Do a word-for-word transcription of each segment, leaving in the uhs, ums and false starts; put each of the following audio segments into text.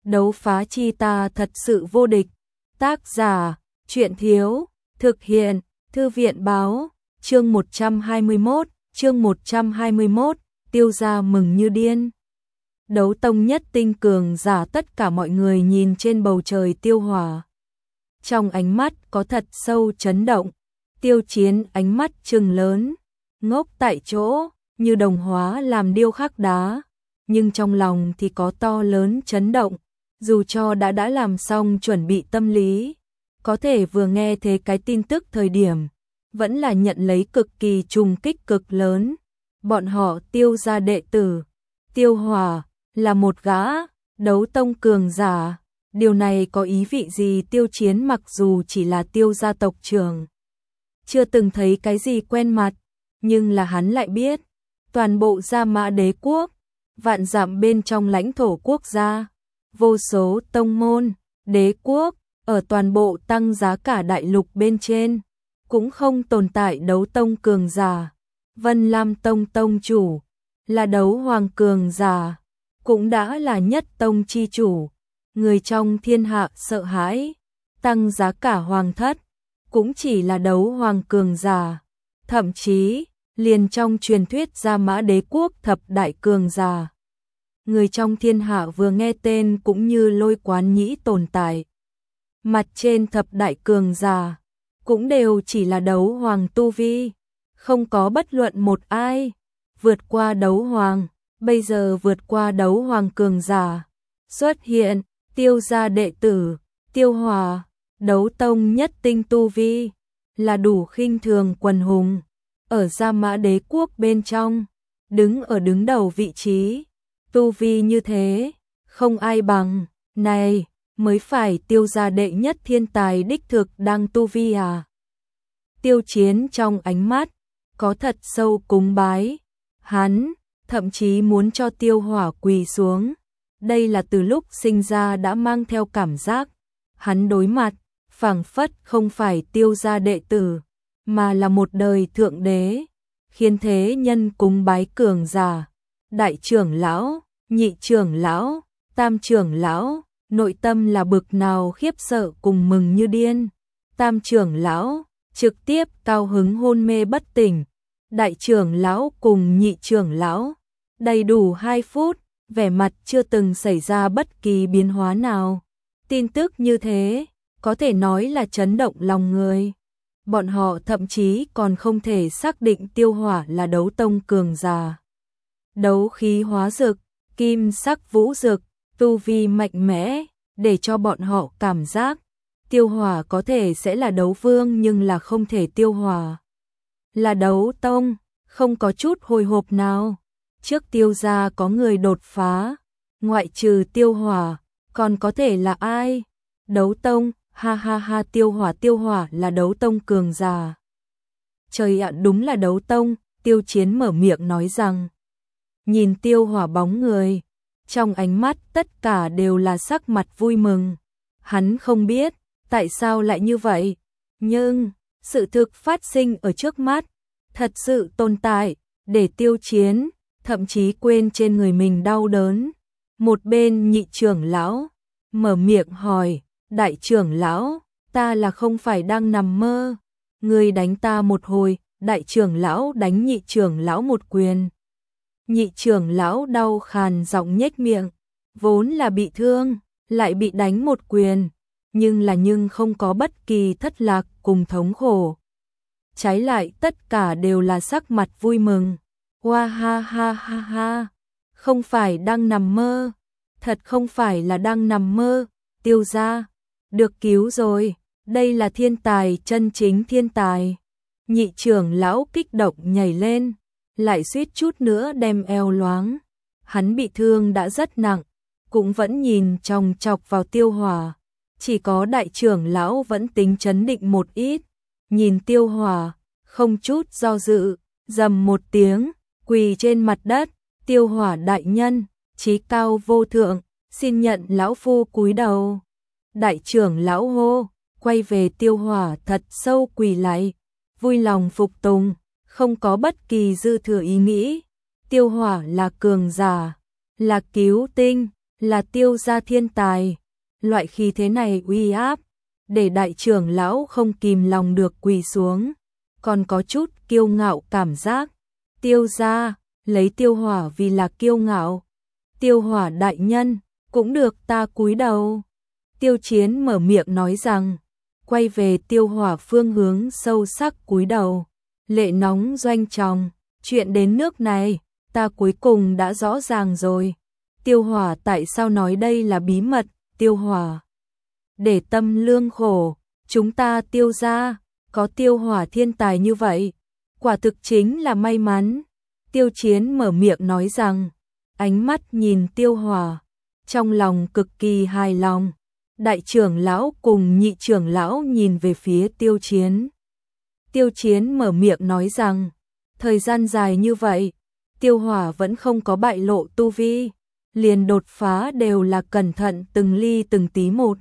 đấu phá chi ta thật sự vô địch. Tác giả, truyện thiếu, thực hiện, thư viện báo, chương một trăm hai mươi mốt, chương một trăm hai mươi mốt, Tiêu gia mừng như điên. Đấu tông nhất tinh cường giả, tất cả mọi người nhìn trên bầu trời Tiêu Hòa. Trong ánh mắt có thật sâu chấn động, Tiêu Chiến ánh mắt trừng lớn, ngốc tại chỗ, như đồng hóa làm điêu khắc đá, nhưng trong lòng thì có to lớn chấn động, dù cho đã đã làm xong chuẩn bị tâm lý, có thể vừa nghe thế cái tin tức thời điểm, vẫn là nhận lấy cực kỳ trùng kích cực lớn. Bọn họ Tiêu gia đệ tử, Tiêu Hòa, là một gã đấu tông cường giả. Điều này có ý vị gì? Tiêu Chiến mặc dù chỉ là Tiêu gia tộc trưởng, chưa từng thấy cái gì quen mặt, nhưng là hắn lại biết, toàn bộ Gia Mã Đế quốc, vạn dặm bên trong lãnh thổ quốc gia, vô số tông môn, đế quốc, ở toàn bộ tăng giá cả đại lục bên trên, cũng không tồn tại đấu tông cường giả. Vân Lam Tông tông chủ, là đấu hoàng cường giả, cũng đã là nhất tông chi chủ, người trong thiên hạ sợ hãi. Tăng giá cả hoàng thất, cũng chỉ là đấu hoàng cường giả, thậm chí, liền trong truyền thuyết Gia Mã Đế quốc thập đại cường giả. Người trong thiên hạ vừa nghe tên cũng như lôi quán nhĩ tồn tại. Mặt trên thập đại cường giả, cũng đều chỉ là đấu hoàng tu vi, không có bất luận một ai vượt qua đấu hoàng. Bây giờ vượt qua đấu hoàng cường giả xuất hiện, Tiêu gia đệ tử, Tiêu Hòa, đấu tông nhất tinh tu vi, là đủ khinh thường quần hùng. Ở Gia Mã Đế quốc bên trong, đứng ở đứng đầu vị trí, tu vi như thế, không ai bằng, này, mới phải Tiêu gia đệ nhất thiên tài đích thực đang tu vi à. Tiêu Chiến trong ánh mắt, có thật sâu cúng bái, hắn, thậm chí muốn cho Tiêu Hỏa quỳ xuống. Đây là từ lúc sinh ra đã mang theo cảm giác, hắn đối mặt, phảng phất không phải Tiêu gia đệ tử, mà là một đời thượng đế, khiến thế nhân cúng bái cường giả. Đại trưởng lão, nhị trưởng lão, tam trưởng lão, nội tâm là bực nào khiếp sợ cùng mừng như điên. Tam trưởng lão, trực tiếp cao hứng hôn mê bất tỉnh. Đại trưởng lão cùng nhị trưởng lão, đầy đủ hai phút, vẻ mặt chưa từng xảy ra bất kỳ biến hóa nào. Tin tức như thế, có thể nói là chấn động lòng người. Bọn họ thậm chí còn không thể xác định Tiêu Hỏa là đấu tông cường giả. Đấu khí hóa rực, kim sắc vũ rực, tu vi mạnh mẽ, để cho bọn họ cảm giác Tiêu Hỏa có thể sẽ là đấu vương, nhưng là không thể Tiêu Hỏa là đấu tông, không có chút hồi hộp nào. Trước Tiêu gia có người đột phá, ngoại trừ Tiêu Hỏa, còn có thể là ai? Đấu tông, ha ha ha. Tiêu Hỏa Tiêu Hỏa là đấu tông cường giả. Trời ạ, đúng là đấu tông. Tiêu Chiến mở miệng nói rằng, nhìn Tiêu Hỏa bóng người, trong ánh mắt tất cả đều là sắc mặt vui mừng. Hắn không biết tại sao lại như vậy, nhưng sự thực phát sinh ở trước mắt, thật sự tồn tại, để Tiêu Chiến thậm chí quên trên người mình đau đớn. Một bên nhị trưởng lão mở miệng hỏi, đại trưởng lão, ta là không phải đang nằm mơ, người đánh ta một hồi. Đại trưởng lão đánh nhị trưởng lão một quyền. Nhị trưởng lão đau khàn giọng nhếch miệng, vốn là bị thương, lại bị đánh một quyền, nhưng là nhưng không có bất kỳ thất lạc cùng thống khổ. Trái lại tất cả đều là sắc mặt vui mừng. Hoa ha ha ha ha, không phải đang nằm mơ, thật không phải là đang nằm mơ. Tiêu gia được cứu rồi, đây là thiên tài, chân chính thiên tài. Nhị trưởng lão kích động nhảy lên, lại suýt chút nữa đem eo loáng. Hắn bị thương đã rất nặng, cũng vẫn nhìn chòng chọc vào Tiêu Hỏa. Chỉ có đại trưởng lão vẫn tính trấn định một ít, nhìn Tiêu Hỏa, không chút do dự, rầm một tiếng, quỳ trên mặt đất. Tiêu Hỏa đại nhân, chí cao vô thượng, xin nhận lão phu cúi đầu. Đại trưởng lão hô, quay về Tiêu Hỏa thật sâu quỳ lại, vui lòng phục tùng, không có bất kỳ dư thừa ý nghĩ. Tiêu Hỏa là cường giả, là cứu tinh, là Tiêu gia thiên tài, loại khí thế này uy áp, để đại trưởng lão không kìm lòng được quỳ xuống, còn có chút kiêu ngạo cảm giác. Tiêu gia, lấy Tiêu Hỏa vì là kiêu ngạo. Tiêu Hỏa đại nhân, cũng được ta cúi đầu. Tiêu Chiến mở miệng nói rằng, quay về Tiêu Hỏa phương hướng sâu sắc cúi đầu. Lệ nóng doanh tròng, chuyện đến nước này, ta cuối cùng đã rõ ràng rồi. Tiêu Hỏa tại sao nói đây là bí mật? Tiêu Hỏa, để tâm lương khổ, chúng ta Tiêu gia, có Tiêu Hỏa thiên tài như vậy, quả thực chính là may mắn. Tiêu Chiến mở miệng nói rằng, ánh mắt nhìn Tiêu Hỏa, trong lòng cực kỳ hài lòng. Đại trưởng lão cùng nhị trưởng lão nhìn về phía Tiêu Chiến. Tiêu Chiến mở miệng nói rằng, thời gian dài như vậy, Tiêu Hỏa vẫn không có bại lộ tu vi, liền đột phá đều là cẩn thận từng ly từng tí một.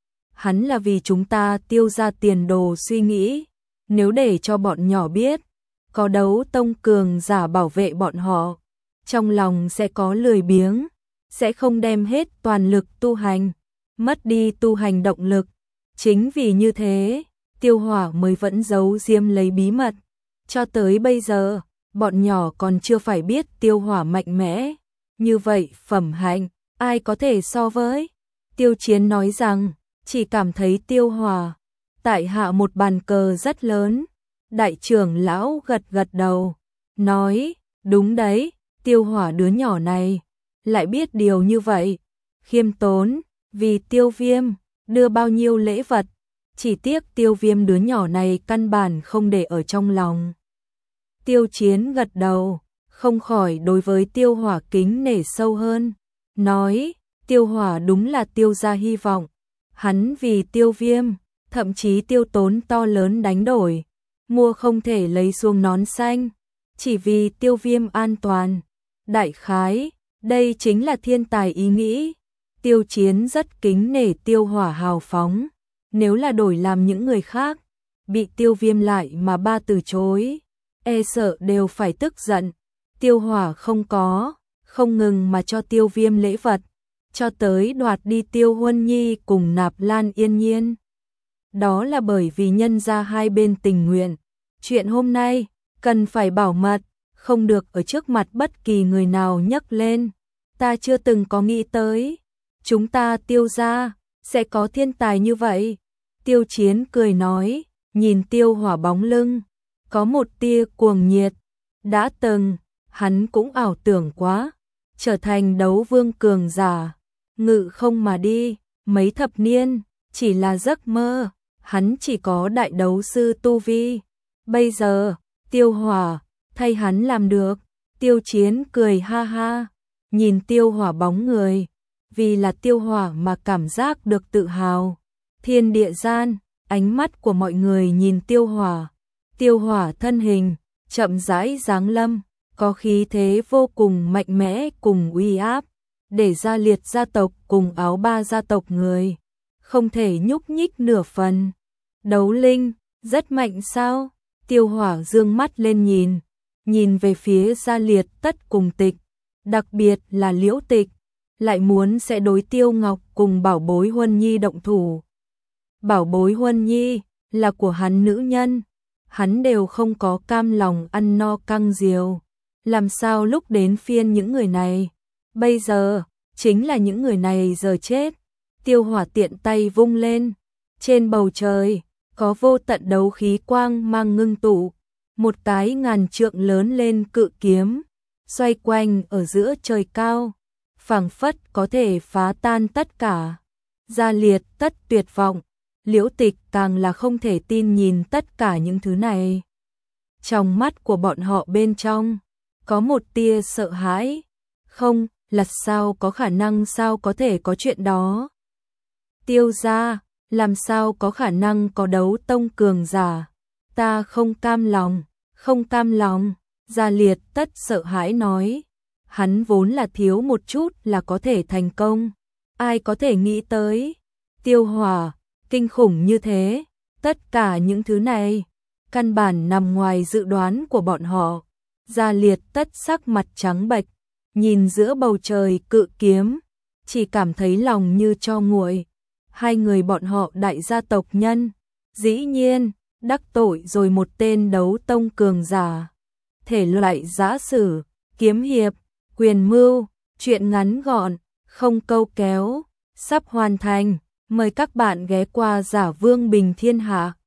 Hắn là vì chúng ta Tiêu gia tiền đồ suy nghĩ, nếu để cho bọn nhỏ biết, có đấu tông cường giả bảo vệ bọn họ, trong lòng sẽ có lười biếng, sẽ không đem hết toàn lực tu hành, mất đi tu hành động lực. Chính vì như thế, Tiêu Hỏa mới vẫn giấu diêm lấy bí mật. Cho tới bây giờ, bọn nhỏ còn chưa phải biết Tiêu Hỏa mạnh mẽ. Như vậy phẩm hạnh, ai có thể so với? Tiêu Chiến nói rằng, chỉ cảm thấy Tiêu Hỏa tại hạ một bàn cờ rất lớn. Đại trưởng lão gật gật đầu, nói, đúng đấy, Tiêu Hỏa đứa nhỏ này, lại biết điều như vậy. Khiêm tốn, vì Tiêu Viêm, đưa bao nhiêu lễ vật, chỉ tiếc Tiêu Viêm đứa nhỏ này căn bản không để ở trong lòng. Tiêu Chiến gật đầu, không khỏi đối với Tiêu Hỏa kính nể sâu hơn, nói, Tiêu Hỏa đúng là Tiêu gia hy vọng, hắn vì Tiêu Viêm, thậm chí tiêu tốn to lớn đánh đổi, mua không thể lấy xuống nón xanh, chỉ vì Tiêu Viêm an toàn. Đại khái, đây chính là thiên tài ý nghĩ. Tiêu Chiến rất kính nể Tiêu Hỏa hào phóng, nếu là đổi làm những người khác, bị Tiêu Viêm lại mà ba từ chối, e sợ đều phải tức giận. Tiêu Hỏa không có, không ngừng mà cho Tiêu Viêm lễ vật, cho tới đoạt đi Tiêu Huân Nhi cùng Nạp Lan Yên Nhiên. Đó là bởi vì nhân gia hai bên tình nguyện. Chuyện hôm nay, cần phải bảo mật, không được ở trước mặt bất kỳ người nào nhắc lên. Ta chưa từng có nghĩ tới, chúng ta Tiêu gia sẽ có thiên tài như vậy. Tiêu Chiến cười nói, nhìn Tiêu Hỏa bóng lưng, có một tia cuồng nhiệt. Đã từng, hắn cũng ảo tưởng quá, trở thành đấu vương cường giả, ngự không mà đi, mấy thập niên, chỉ là giấc mơ, hắn chỉ có đại đấu sư tu vi. Bây giờ, Tiêu Hỏa, thay hắn làm được. Tiêu Chiến cười ha ha, nhìn Tiêu Hỏa bóng người, vì là Tiêu Hỏa mà cảm giác được tự hào. Thiên địa gian, ánh mắt của mọi người nhìn Tiêu Hỏa. Tiêu Hỏa thân hình, chậm rãi giáng lâm, có khí thế vô cùng mạnh mẽ cùng uy áp, để Gia Liệt gia tộc cùng Áo Ba gia tộc người không thể nhúc nhích nửa phần. Đấu linh, rất mạnh sao? Tiêu Hỏa dương mắt lên nhìn, nhìn về phía Gia Liệt Tất cùng Tịch, đặc biệt là Liễu Tịch, lại muốn sẽ đối Tiêu Ngọc cùng Bảo Bối Huân Nhi động thủ. Bảo Bối Huân Nhi là của hắn nữ nhân, hắn đều không có cam lòng ăn no căng diều, làm sao lúc đến phiên những người này? Bây giờ, chính là những người này giờ chết. Tiêu Hỏa tiện tay vung lên, trên bầu trời có vô tận đấu khí quang mang ngưng tụ, một cái ngàn trượng lớn lên cự kiếm, xoay quanh ở giữa trời cao, phảng phất có thể phá tan tất cả. Gia Liệt Tất tuyệt vọng, Liễu Tịch càng là không thể tin nhìn tất cả những thứ này. Trong mắt của bọn họ bên trong, có một tia sợ hãi. Không, là sao có khả năng, sao có thể có chuyện đó? Tiêu gia, làm sao có khả năng có đấu tông cường giả? Ta không cam lòng, không cam lòng. Gia Liệt Tất sợ hãi nói, hắn vốn là thiếu một chút là có thể thành công, ai có thể nghĩ tới? Tiêu Hỏa kinh khủng như thế, tất cả những thứ này căn bản nằm ngoài dự đoán của bọn họ. Gia Liệt Tất sắc mặt trắng bệch, nhìn giữa bầu trời cự kiếm, chỉ cảm thấy lòng như tro nguội. Hai người bọn họ đại gia tộc nhân, dĩ nhiên, đắc tội rồi một tên đấu tông cường giả. Thể loại giã sử, kiếm hiệp, quyền mưu, truyện ngắn gọn, không câu kéo, sắp hoàn thành. Mời các bạn ghé qua Giả Vương Bình Thiên Hạ.